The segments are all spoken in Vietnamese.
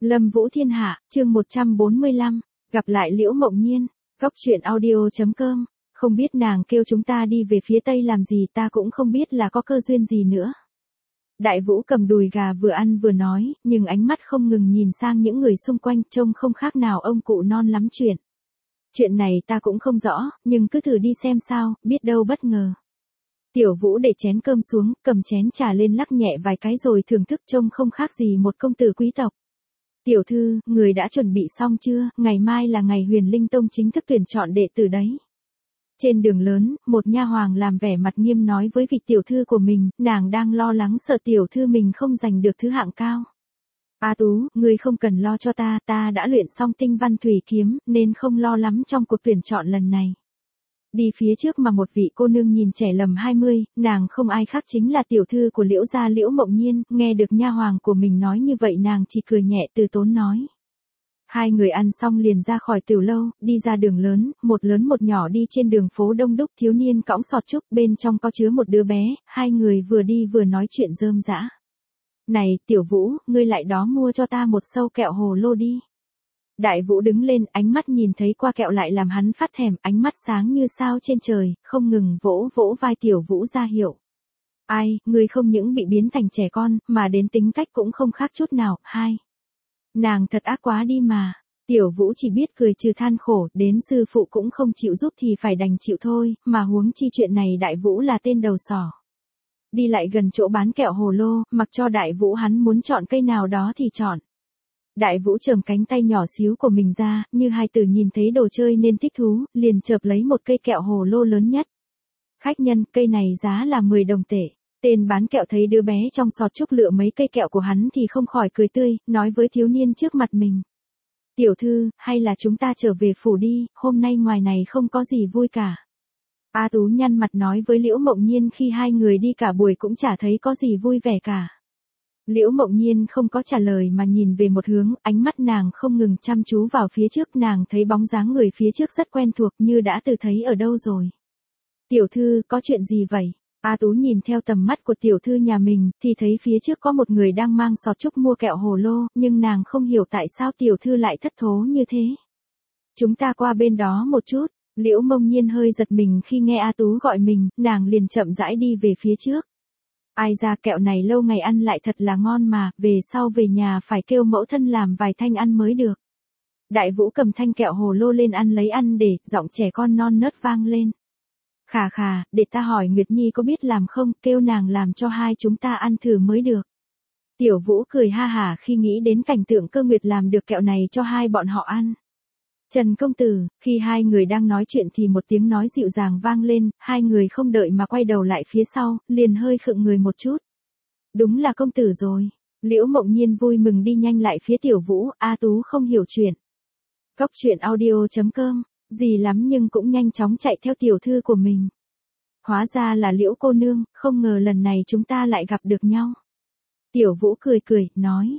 Lâm Vũ Thiên Hạ, chương 145, gặp lại Liễu Mộng Nhiên, Cóc truyện audio.com, không biết nàng kêu chúng ta đi về phía tây làm gì, ta cũng không biết là có cơ duyên gì nữa. Đại Vũ cầm đùi gà vừa ăn vừa nói, nhưng ánh mắt không ngừng nhìn sang những người xung quanh, trông không khác nào ông cụ non lắm chuyện. Chuyện này ta cũng không rõ, nhưng cứ thử đi xem sao, biết đâu bất ngờ. Tiểu Vũ để chén cơm xuống, cầm chén trà lên lắc nhẹ vài cái rồi thưởng thức, trông không khác gì một công tử quý tộc. Tiểu thư, người đã chuẩn bị xong chưa, ngày mai là ngày Huyền Linh Tông chính thức tuyển chọn đệ tử đấy. Trên đường lớn, một nha hoàng làm vẻ mặt nghiêm nói với vị tiểu thư của mình, nàng đang lo lắng sợ tiểu thư mình không giành được thứ hạng cao. A Tú, ngươi không cần lo cho ta đã luyện xong tinh văn thủy kiếm, nên không lo lắm trong cuộc tuyển chọn lần này. Đi phía trước mà một vị cô nương nhìn trẻ lầm 20, nàng không ai khác chính là tiểu thư của Liễu gia Liễu Mộng Nhiên, nghe được nha hoàng của mình nói như vậy nàng chỉ cười nhẹ từ tốn nói. Hai người ăn xong liền ra khỏi tiểu lâu, đi ra đường lớn một nhỏ đi trên đường phố đông đúc, thiếu niên cõng sọt trúc, bên trong có chứa một đứa bé, hai người vừa đi vừa nói chuyện rơm rã. Này, Tiểu Vũ, ngươi lại đó mua cho ta một sâu kẹo hồ lô đi. Đại Vũ đứng lên, ánh mắt nhìn thấy qua kẹo lại làm hắn phát thèm, ánh mắt sáng như sao trên trời, không ngừng vỗ vỗ vai Tiểu Vũ ra hiệu. Ai, ngươi không những bị biến thành trẻ con, mà đến tính cách cũng không khác chút nào, hai. Nàng thật ác quá đi mà. Tiểu Vũ chỉ biết cười trừ than khổ, đến sư phụ cũng không chịu giúp thì phải đành chịu thôi, mà huống chi chuyện này Đại Vũ là tên đầu sỏ. Đi lại gần chỗ bán kẹo hồ lô, mặc cho Đại Vũ hắn muốn chọn cây nào đó thì chọn. Đại Vũ chồm cánh tay nhỏ xíu của mình ra, như hai tử nhìn thấy đồ chơi nên thích thú, liền chợp lấy một cây kẹo hồ lô lớn nhất. Khách nhân, cây này giá là 10 đồng tệ. Tên bán kẹo thấy đứa bé trong sọt trúc lựa mấy cây kẹo của hắn thì không khỏi cười tươi, nói với thiếu niên trước mặt mình. Tiểu thư, hay là chúng ta trở về phủ đi, hôm nay ngoài này không có gì vui cả. A Tú nhăn mặt nói với Liễu Mộng Nhiên, khi hai người đi cả buổi cũng chả thấy có gì vui vẻ cả. Liễu Mộng Nhiên không có trả lời mà nhìn về một hướng, ánh mắt nàng không ngừng chăm chú vào phía trước, nàng thấy bóng dáng người phía trước rất quen thuộc như đã từng thấy ở đâu rồi. Tiểu thư, có chuyện gì vậy? A Tú nhìn theo tầm mắt của tiểu thư nhà mình, thì thấy phía trước có một người đang mang sọt trúc mua kẹo hồ lô, nhưng nàng không hiểu tại sao tiểu thư lại thất thố như thế. Chúng ta qua bên đó một chút. Liễu Mộng Nhiên hơi giật mình khi nghe A Tú gọi mình, nàng liền chậm rãi đi về phía trước. Ai ra kẹo này lâu ngày ăn lại thật là ngon mà, về sau về nhà phải kêu mẫu thân làm vài thanh ăn mới được. Đại Vũ cầm thanh kẹo hồ lô lên ăn lấy ăn để, giọng trẻ con non nớt vang lên. Khà khà, để ta hỏi Nguyệt Nhi có biết làm không, kêu nàng làm cho hai chúng ta ăn thử mới được. Tiểu Vũ cười ha hả khi nghĩ đến cảnh tượng Cơ Nguyệt làm được kẹo này cho hai bọn họ ăn. Trần công tử, khi hai người đang nói chuyện thì một tiếng nói dịu dàng vang lên, hai người không đợi mà quay đầu lại phía sau, liền hơi khựng người một chút. Đúng là công tử rồi. Liễu Mộng Nhiên vui mừng đi nhanh lại phía Tiểu Vũ, A Tú không hiểu chuyện. Cóc truyện audio.com, gì lắm nhưng cũng nhanh chóng chạy theo tiểu thư của mình. Hóa ra là Liễu cô nương, không ngờ lần này chúng ta lại gặp được nhau. Tiểu Vũ cười cười, nói,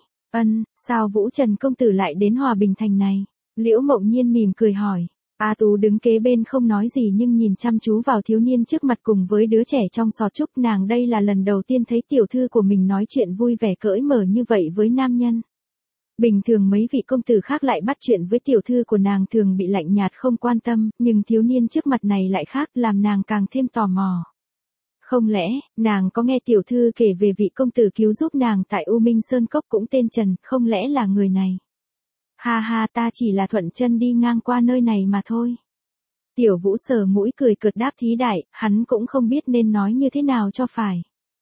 sao Vũ Trần công tử lại đến Hòa Bình Thành này? Liễu Mộng Nhiên mỉm cười hỏi. A Tú đứng kế bên không nói gì nhưng nhìn chăm chú vào thiếu niên trước mặt cùng với đứa trẻ trong sọt trúc, nàng đây là lần đầu tiên thấy tiểu thư của mình nói chuyện vui vẻ cởi mở như vậy với nam nhân. Bình thường mấy vị công tử khác lại bắt chuyện với tiểu thư của nàng thường bị lạnh nhạt không quan tâm, nhưng thiếu niên trước mặt này lại khác, làm nàng càng thêm tò mò. Không lẽ, nàng có nghe tiểu thư kể về vị công tử cứu giúp nàng tại U Minh Sơn Cốc cũng tên Trần, không lẽ là người này? Ha ha, ta chỉ là thuận chân đi ngang qua nơi này mà thôi. Tiểu Vũ sờ mũi cười cợt đáp thí đại, hắn cũng không biết nên nói như thế nào cho phải.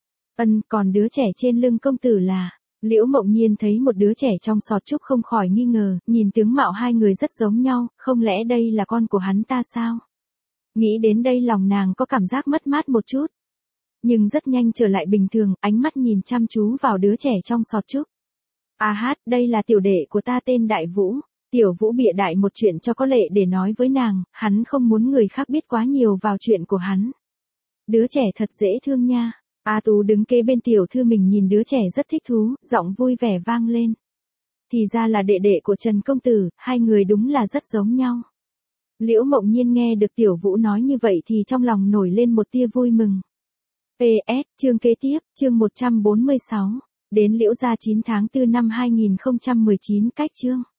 Còn đứa trẻ trên lưng công tử là... Liễu Mộng Nhiên thấy một đứa trẻ trong sọt trúc không khỏi nghi ngờ, nhìn tướng mạo hai người rất giống nhau, không lẽ đây là con của hắn ta sao? Nghĩ đến đây lòng nàng có cảm giác mất mát một chút. Nhưng rất nhanh trở lại bình thường, ánh mắt nhìn chăm chú vào đứa trẻ trong sọt trúc. Đây là tiểu đệ của ta tên Đại Vũ. Tiểu Vũ bịa đại một chuyện cho có lệ để nói với nàng, hắn không muốn người khác biết quá nhiều vào chuyện của hắn. Đứa trẻ thật dễ thương nha. A Tú đứng kế bên tiểu thư mình nhìn đứa trẻ rất thích thú, giọng vui vẻ vang lên. Thì ra là đệ đệ của Trần công tử, hai người đúng là rất giống nhau. Liễu Mộng Nhiên nghe được Tiểu Vũ nói như vậy thì trong lòng nổi lên một tia vui mừng. PS, chương kế tiếp, chương 146. Đến Liễu Gia 9 tháng 4 năm 2019 cách chương.